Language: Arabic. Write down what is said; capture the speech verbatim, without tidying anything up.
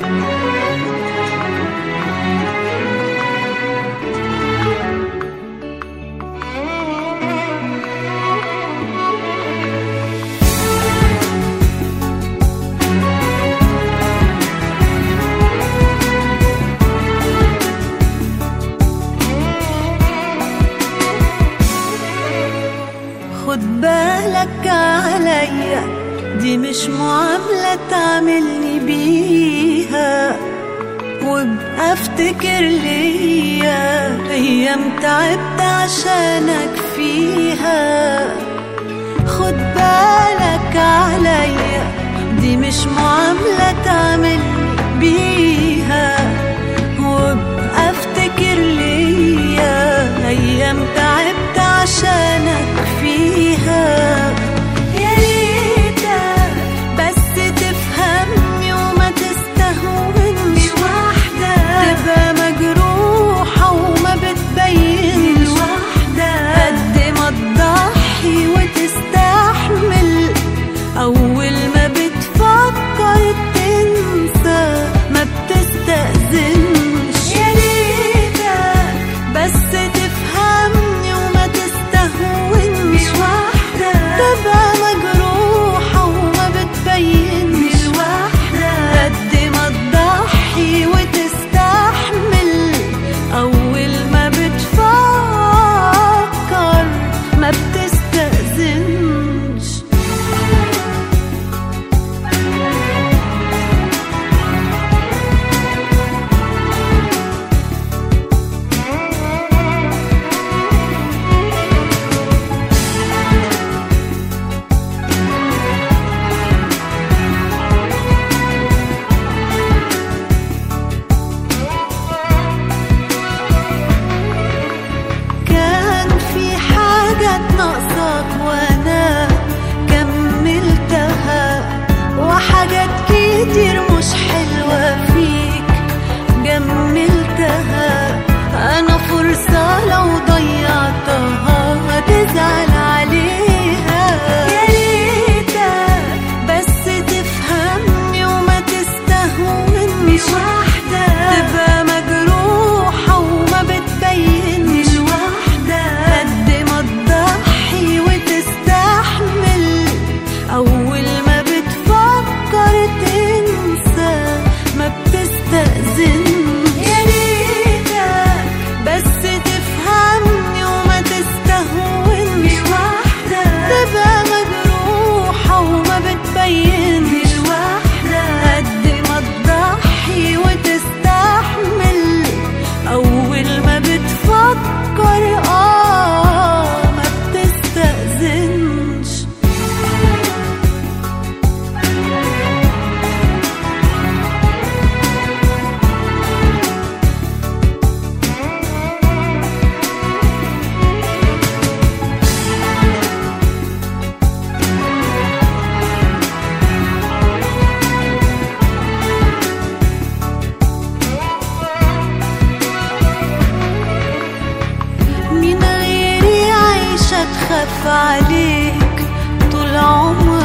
خد بالك عليا، دي مش معاملة تعملني بيها، وابقى افتكر ليا ايام تعبت عشانك فيها. خد بالك عليا، دي مش معاملة تعملني بيها، وابقى افتكر ليا ايام تعبت عشانك فيها. يا ريتك بس تفهمني وما تستهونش لوحدك، تبقى مجروحة وما بتبينش لوحدك، قد ما تضحي وتستحمل أول ما بتفكر تنسى ما بتستأذنش. يا ريتك بس تفهمني وما تستهونش لوحدك، تبقى مجروحة وما بتبينش لوحدك، قد ما تضحي وتستحمل أول ما بتفكر ما بتستأذنش. ناقصك وانا كملتها، وحاجات كتير مش حلوة فيك جملتها. انا فرصة لو ضيعتها هتزعل عليها. يا ريتك بس تفهمني وما تستهونش لوحدك، تبقى مجروحة وما بتبينش لوحدك، قد ما تضحي وتستحمل أول ما بتفكر تنسى ما بتستأذنش. يا ريتك بس تفهمني وما تستهونش لوحدك، تبقى مجروحة وما بتبينش لوحدك، قد ما تضحي وتستحمل أول ما بتفكر آه ما بتستأذنش. مين غيري عايشة تخاف عليك طول عمري،